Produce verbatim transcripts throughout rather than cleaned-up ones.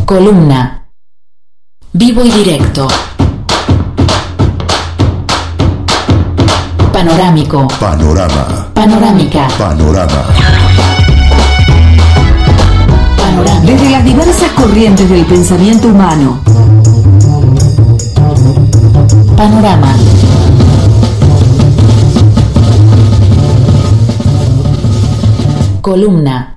Columna. Vivo y directo. Panorámico. Panorama. Panorámica. Panorama. Panorámica. Desde las diversas corrientes del pensamiento humano. Panorama. Columna.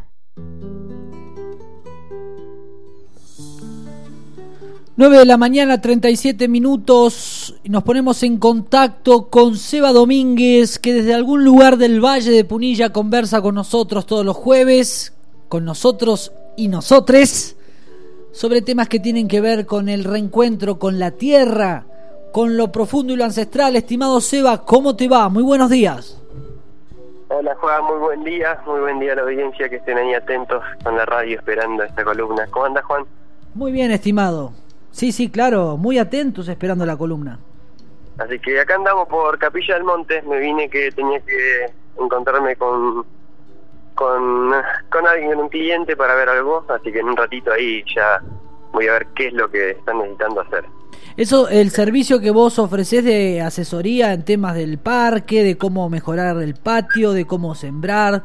nueve de la mañana, treinta y siete minutos, y nos ponemos en contacto con Seba Domínguez, que desde algún lugar del Valle de Punilla conversa con nosotros todos los jueves, con nosotros y nosotres, sobre temas que tienen que ver con el reencuentro con la tierra, con lo profundo y lo ancestral. Estimado Seba, ¿cómo te va? Muy buenos días. Hola Juan, muy buen día, muy buen día a la audiencia que estén ahí atentos con la radio esperando esta columna. ¿Cómo andas, Juan? Muy bien, estimado. Sí, sí, claro, muy atentos esperando la columna. Así que acá andamos por Capilla del Monte, me vine que tenía que encontrarme con con, con alguien, un cliente para ver algo, así que en un ratito ahí ya voy a ver qué es lo que están necesitando hacer. Eso, el servicio que vos ofrecés de asesoría en temas del parque, de cómo mejorar el patio, de cómo sembrar.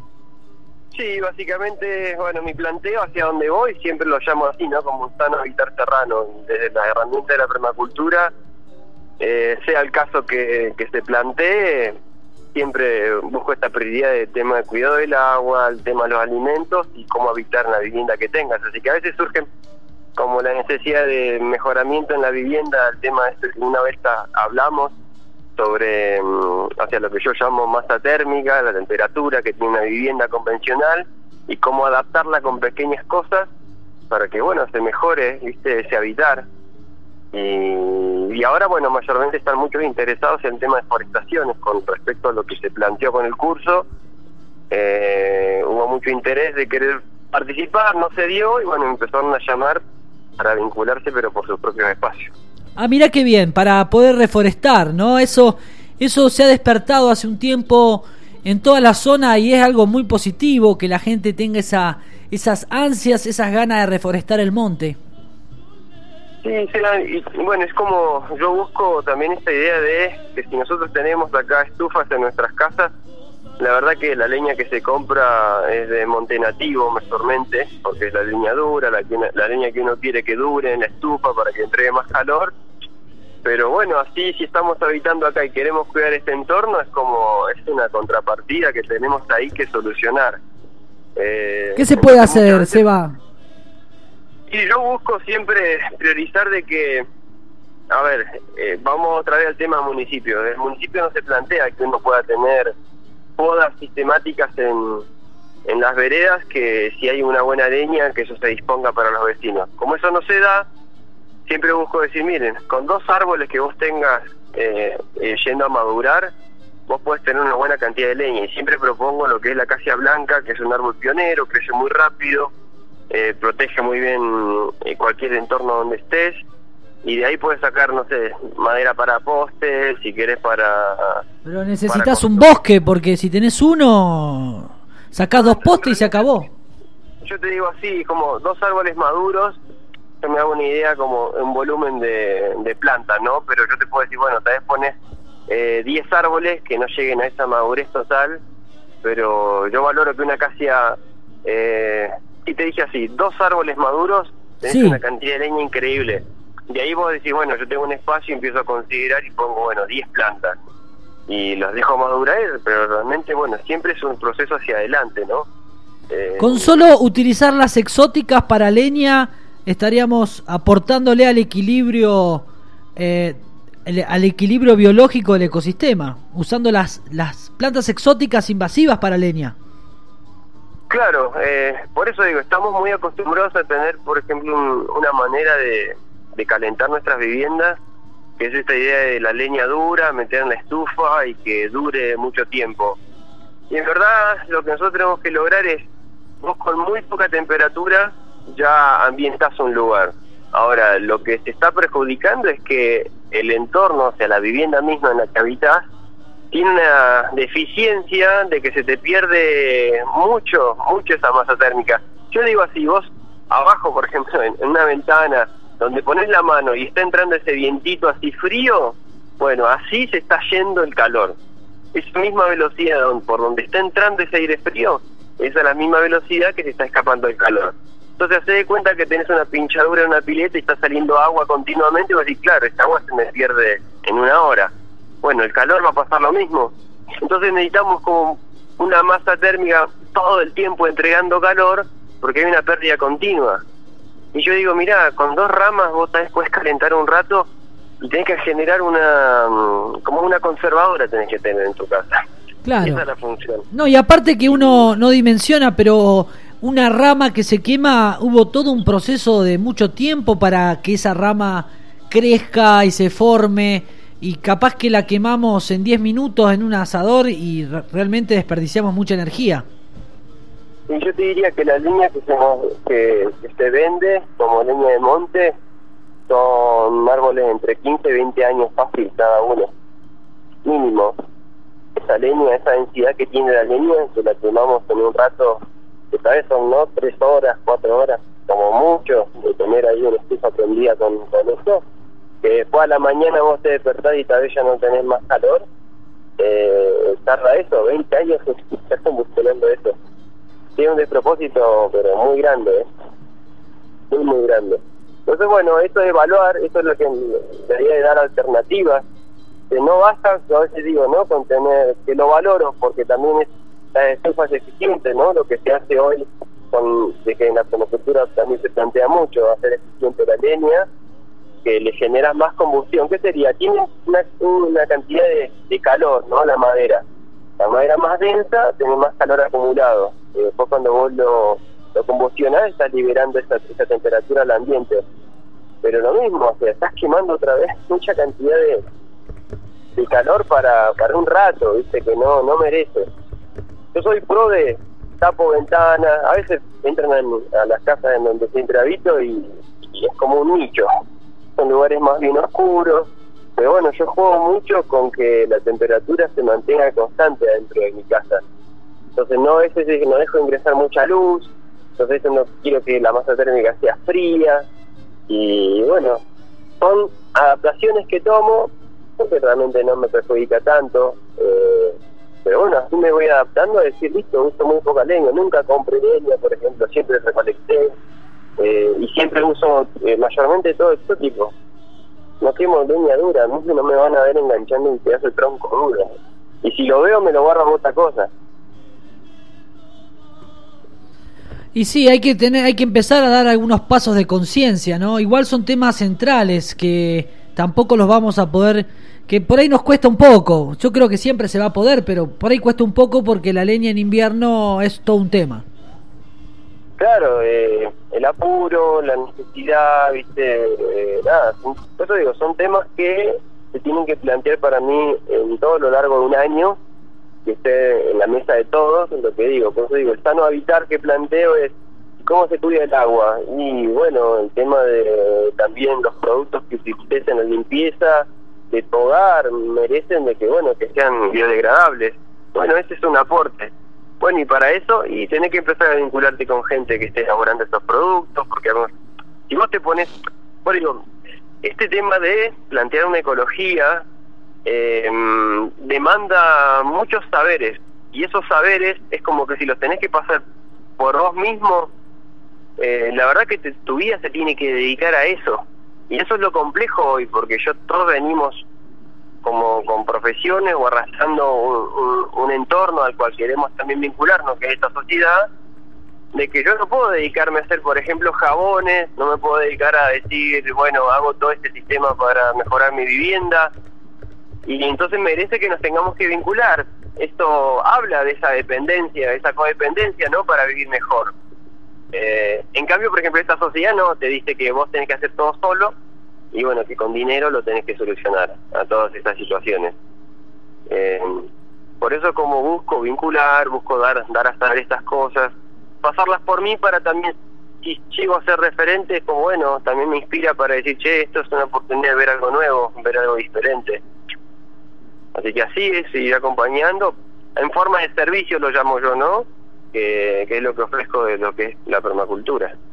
Sí, básicamente, bueno, mi planteo hacia donde voy siempre lo llamo así, ¿no? Como un sano habitar terrano, desde la herramienta de la permacultura, eh, sea el caso que, que se plantee, siempre busco esta prioridad del tema de cuidado del agua, el tema de los alimentos y cómo habitar en la vivienda que tengas. Así que a veces surgen como la necesidad de mejoramiento en la vivienda, el tema de esto que una vez hablamos, sobre hacia lo que yo llamo masa térmica, la temperatura que tiene una vivienda convencional y cómo adaptarla con pequeñas cosas para que, bueno, se mejore, viste, ese habitar. Y, y ahora, bueno, mayormente están muchos interesados en el tema de forestaciones con respecto a lo que se planteó con el curso. Eh, hubo mucho interés de querer participar, no se dio y, bueno, empezaron a llamar para vincularse, pero por sus propios espacios. Ah, mira qué bien, para poder reforestar, ¿no? Eso, eso se ha despertado hace un tiempo en toda la zona y es algo muy positivo que la gente tenga esa, esas ansias, esas ganas de reforestar el monte. Sí, sí, y bueno, es como yo busco también esta idea de que si nosotros tenemos acá estufas en nuestras casas, la verdad que la leña que se compra es de monte nativo mayormente, porque es la leña dura, la, la leña que uno quiere que dure en la estufa para que entregue más calor. Pero bueno, así si estamos habitando acá y queremos cuidar este entorno, es como, es una contrapartida que tenemos ahí que solucionar. Eh, ¿Qué se puede hacer, Seba? Y yo busco siempre priorizar de que, a ver, eh, vamos otra vez al tema municipio. El municipio no se plantea que uno pueda tener podas sistemáticas en, en las veredas, que si hay una buena leña, que eso se disponga para los vecinos. Como eso no se da, siempre busco decir, miren, con dos árboles que vos tengas eh, eh, yendo a madurar, vos podés tener una buena cantidad de leña. Y siempre propongo lo que es la acacia blanca, que es un árbol pionero, crece muy rápido, eh, protege muy bien eh, cualquier entorno donde estés, y de ahí puedes sacar, no sé, madera para postes, si querés para... Pero necesitas para un bosque, porque si tenés uno, sacás dos postes y se acabó. Yo te digo así, como dos árboles maduros, yo me hago una idea como un volumen de, de plantas, ¿no? Pero yo te puedo decir, bueno, tal vez pones eh, diez árboles que no lleguen a esa madurez total, pero yo valoro que una acacia, eh, y te dije así, dos árboles maduros, tenés sí. Una cantidad de leña increíble. De ahí vos decís, bueno, yo tengo un espacio y empiezo a considerar y pongo, bueno, diez plantas. Y los dejo madurar, pero realmente, bueno, siempre es un proceso hacia adelante, ¿no? Eh, Con solo utilizar las exóticas para leña, estaríamos aportándole al equilibrio eh, el, al equilibrio biológico del ecosistema, usando las, las plantas exóticas invasivas para leña. Claro, eh, por eso digo, estamos muy acostumbrados a tener, por ejemplo, un, una manera de, de calentar nuestras viviendas, que es esta idea de la leña dura, meter en la estufa y que dure mucho tiempo. Y en verdad lo que nosotros tenemos que lograr es, vos con muy poca temperatura ya ambientás un lugar. Ahora, lo que se está perjudicando es que el entorno, o sea, la vivienda misma en la que habitás, tiene una deficiencia de que se te pierde mucho, mucho esa masa térmica. Yo digo así, vos abajo, por ejemplo, en, en una ventana, donde pones la mano y está entrando ese vientito así frío, bueno, así se está yendo el calor. Esa misma velocidad por donde está entrando ese aire frío, esa es la misma velocidad que se está escapando el calor. Entonces se de cuenta que tenés una pinchadura en una pileta y está saliendo agua continuamente, y vos decís, claro, esta agua se me pierde en una hora. Bueno, el calor va a pasar lo mismo. Entonces necesitamos como una masa térmica todo el tiempo entregando calor, porque hay una pérdida continua. Y yo digo, mirá, con dos ramas vos tal vez puedes calentar un rato y tenés que generar una, como una conservadora tenés que tener en tu casa. Claro. Esa es la función. No, y aparte que uno no dimensiona, pero una rama que se quema, hubo todo un proceso de mucho tiempo para que esa rama crezca y se forme, y capaz que la quemamos en diez minutos en un asador y re- realmente desperdiciamos mucha energía. Y yo te diría que la leña que se, que, que se vende como leña de monte son árboles entre quince y veinte años fácil cada uno, mínimo. Esa leña, esa densidad que tiene la leña, que la quemamos en un rato, que tal vez son, ¿no?, tres horas, cuatro horas, como mucho, de tener ahí una estufa prendida con, con eso, que después a la mañana vos te despertás y tal vez ya no tenés más calor, eh, tarda eso, veinte años estás combustionando eso. Tiene un despropósito, pero muy grande, ¿eh? Muy, muy grande. Entonces, bueno, esto de evaluar, esto es lo que debería de dar alternativas, que no basta, yo a veces digo, ¿no?, con tener, que lo valoro, porque también es, la estufa es eficiente, ¿no?, lo que se hace hoy, con, de que en la permacultura también se plantea mucho, hacer eficiente la leña, que le genera más combustión. ¿Qué sería? Tiene una, una cantidad de, de calor, ¿no?, la madera. La madera más densa tiene más calor acumulado. Y después cuando vos lo, lo combustionás, estás liberando esa, esa temperatura al ambiente. Pero lo mismo, o sea, estás quemando otra vez mucha cantidad de, de calor para, para un rato, ¿viste? Que no, no merece. Yo soy pro de tapo ventanas, a veces entran en, a las casas en donde siempre habito y, y es como un nicho. Son lugares más bien oscuros. Pero bueno, yo juego mucho con que la temperatura se mantenga constante dentro de mi casa. Entonces no, a veces no dejo ingresar mucha luz, entonces no quiero que la masa térmica sea fría. Y bueno, son adaptaciones que tomo, porque realmente no me perjudica tanto. Eh, pero bueno, así me voy adaptando a decir, listo, uso muy poca leña, nunca compré leña, por ejemplo, siempre recolecté. Eh, y siempre uso eh, mayormente todo exótico. No quemo leña dura, no, no me van a ver enganchando un pedazo de tronco duro. Y si lo veo, me lo guardo a otra cosa. Y sí, hay que tener, hay que empezar a dar algunos pasos de conciencia, ¿no? Igual son temas centrales que tampoco los vamos a poder, que por ahí nos cuesta un poco. Yo creo que siempre se va a poder, pero por ahí cuesta un poco porque la leña en invierno es todo un tema. Claro, eh, el apuro, la necesidad, viste, eh, nada, son, por eso digo, son temas que se tienen que plantear para mí en todo lo largo de un año, que esté en la mesa de todos, es lo que digo. Por eso digo, el sano habitar que planteo es cómo se cuida el agua, y bueno, el tema de también los productos que utilices en la limpieza de tu hogar merecen de que, bueno, que sean biodegradables. Bueno, ese es un aporte. Bueno, y para eso, y tenés que empezar a vincularte con gente que esté elaborando estos productos, porque si vos te pones, bueno, digo, este tema de plantear una ecología eh, demanda muchos saberes, y esos saberes es como que si los tenés que pasar por vos mismo, eh, la verdad que te, tu vida se tiene que dedicar a eso, y eso es lo complejo hoy, porque yo todos venimos como con profesiones o arrastrando un, un, un entorno al cual queremos también vincularnos, que es esta sociedad, de que yo no puedo dedicarme a hacer, por ejemplo, jabones, no me puedo dedicar a decir, bueno, hago todo este sistema para mejorar mi vivienda, y entonces merece que nos tengamos que vincular. Esto habla de esa dependencia, de esa codependencia, ¿no?, para vivir mejor. Eh, en cambio, por ejemplo, esta sociedad no te dice que vos tenés que hacer todo solo, y bueno, que con dinero lo tenés que solucionar a todas estas situaciones. Eh, por eso como busco vincular, busco dar dar a saber estas cosas, pasarlas por mí para también, si llego a ser referente, como bueno, también me inspira para decir, che, esto es una oportunidad de ver algo nuevo, ver algo diferente. Así que así es, ir acompañando, en forma de servicio lo llamo yo, ¿no?, que, que es lo que ofrezco de lo que es la permacultura.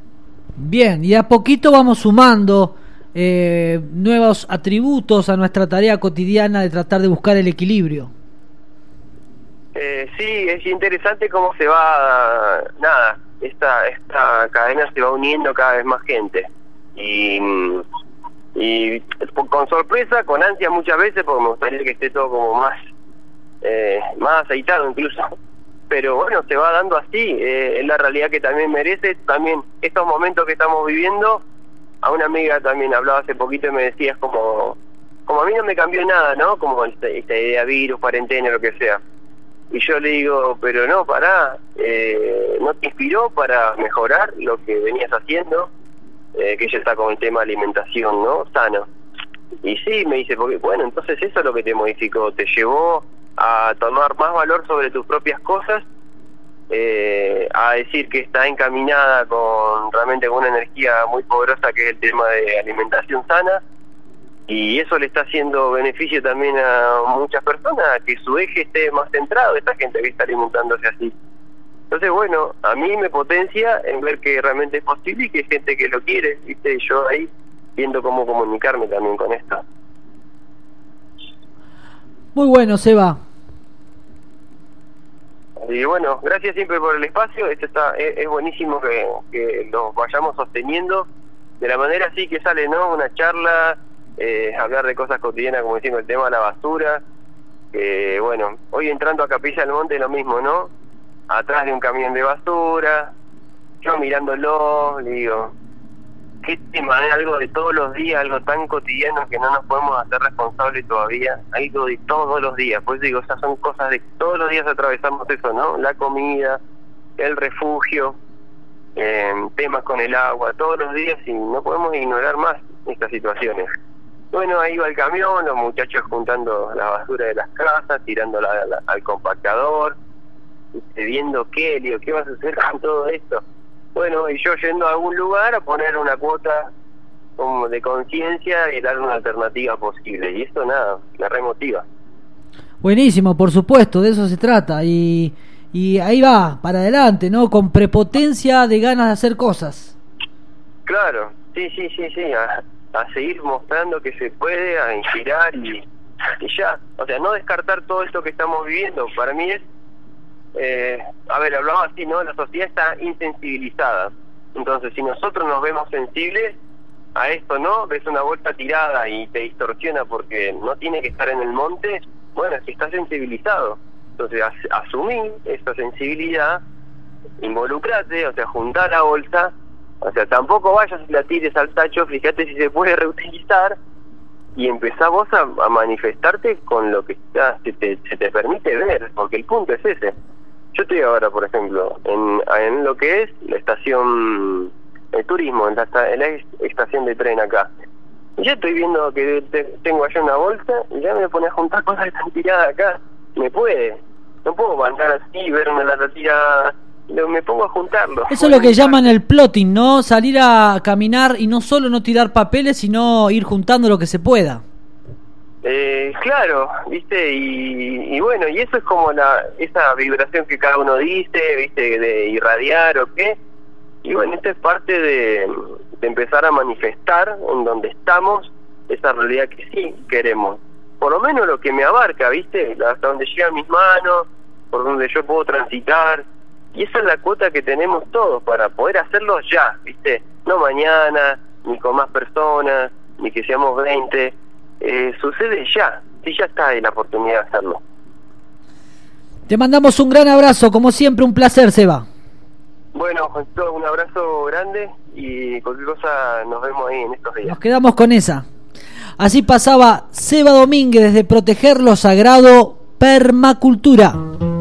Bien, y a poquito vamos sumando eh, nuevos atributos a nuestra tarea cotidiana de tratar de buscar el equilibrio. Eh, sí, es interesante cómo se va, nada, esta esta cadena se va uniendo cada vez más gente. Y, y con sorpresa, con ansia muchas veces, porque me gustaría que esté todo como más, eh, más aceitado incluso. Pero bueno, se va dando así, eh, es la realidad que también merece. También estos momentos que estamos viviendo, a una amiga también hablaba hace poquito y me decía, es como, como a mí no me cambió nada, ¿no? Como esta, esta idea, virus, cuarentena, lo que sea. Y yo le digo, pero no, pará, eh, ¿no te inspiró para mejorar lo que venías haciendo? Eh, que ella está con el tema de alimentación, ¿no? Sano. Y sí, me dice, porque bueno, entonces eso es lo que te modificó, te llevó a tomar más valor sobre tus propias cosas, eh, a decir que está encaminada con realmente con una energía muy poderosa que es el tema de alimentación sana, y eso le está haciendo beneficio también a muchas personas, que su eje esté más centrado, esta gente que está alimentándose así. Entonces, bueno, a mí me potencia en ver que realmente es posible y que hay gente que lo quiere, ¿viste? Y yo ahí viendo cómo comunicarme también con esto. Muy bueno, Seba. Y bueno, gracias siempre por el espacio. Esto está es, es buenísimo que, que lo vayamos sosteniendo de la manera así que sale, ¿no? Una charla, eh, hablar de cosas cotidianas, como decimos, el tema de la basura. Que bueno, hoy entrando a Capilla del Monte lo mismo, ¿no? Atrás de un camión de basura, yo mirándolo, le digo, ¿qué tema? Es algo de todos los días, algo tan cotidiano que no nos podemos hacer responsables todavía, algo de todos los días. Pues digo, esas son cosas de todos los días atravesamos eso, ¿no? La comida, el refugio, eh, temas con el agua, todos los días, y no podemos ignorar más estas situaciones. Bueno, ahí va el camión, los muchachos juntando la basura de las casas, tirándola al compactador, viendo qué, digo, ¿qué va a suceder con todo esto? Bueno, y yo yendo a algún lugar a poner una cuota como de conciencia y dar una alternativa posible, y esto nada, me remotiva. Buenísimo, por supuesto, de eso se trata, y, y ahí va, para adelante, ¿no? Con prepotencia de ganas de hacer cosas. Claro, sí, sí, sí, sí, a, a seguir mostrando que se puede, a inspirar y, y ya, o sea, no descartar todo esto que estamos viviendo. Para mí es Eh, a ver, hablaba así, ¿no? La sociedad está insensibilizada. Entonces, si nosotros nos vemos sensibles a esto, ¿no? Ves una bolsa tirada y te distorsiona porque no tiene que estar en el monte, bueno, es que estás sensibilizado. Entonces, as- asumí esa sensibilidad, involucrate, o sea, juntar la bolsa, o sea, tampoco vayas y la tires al tacho, fíjate si se puede reutilizar, y empezá vos a, a manifestarte con lo que ya se te, se te permite ver, porque el punto es ese. Yo estoy ahora, por ejemplo, en, en lo que es la estación, el turismo, en la, en la estación de tren acá. Y yo estoy viendo que te, tengo allá una bolsa y ya me pone a juntar cosas que están tiradas acá. Me puede. No puedo andar así, ver una lata tirada. Me pongo a juntarlo. Eso es lo que llaman el plotting, ¿no? Salir a caminar y no solo no tirar papeles, sino ir juntando lo que se pueda. Eh, claro, viste, y, y bueno, y eso es como la esa vibración que cada uno dice, viste, de irradiar o qué, y bueno, esto es parte de, de empezar a manifestar en donde estamos esa realidad que sí queremos, por lo menos lo que me abarca, viste, hasta donde llegan mis manos, por donde yo puedo transitar, y esa es la cuota que tenemos todos para poder hacerlo ya, viste, no mañana, ni con más personas, ni que seamos veinte. Eh, sucede ya, sí, ya está ahí la oportunidad de hacerlo. Te mandamos un gran abrazo, como siempre, un placer, Seba. Bueno, Juanito, un abrazo grande y cualquier cosa nos vemos ahí en estos días. Nos quedamos con esa. Así pasaba Seba Domínguez desde Proteger lo Sagrado, Permacultura.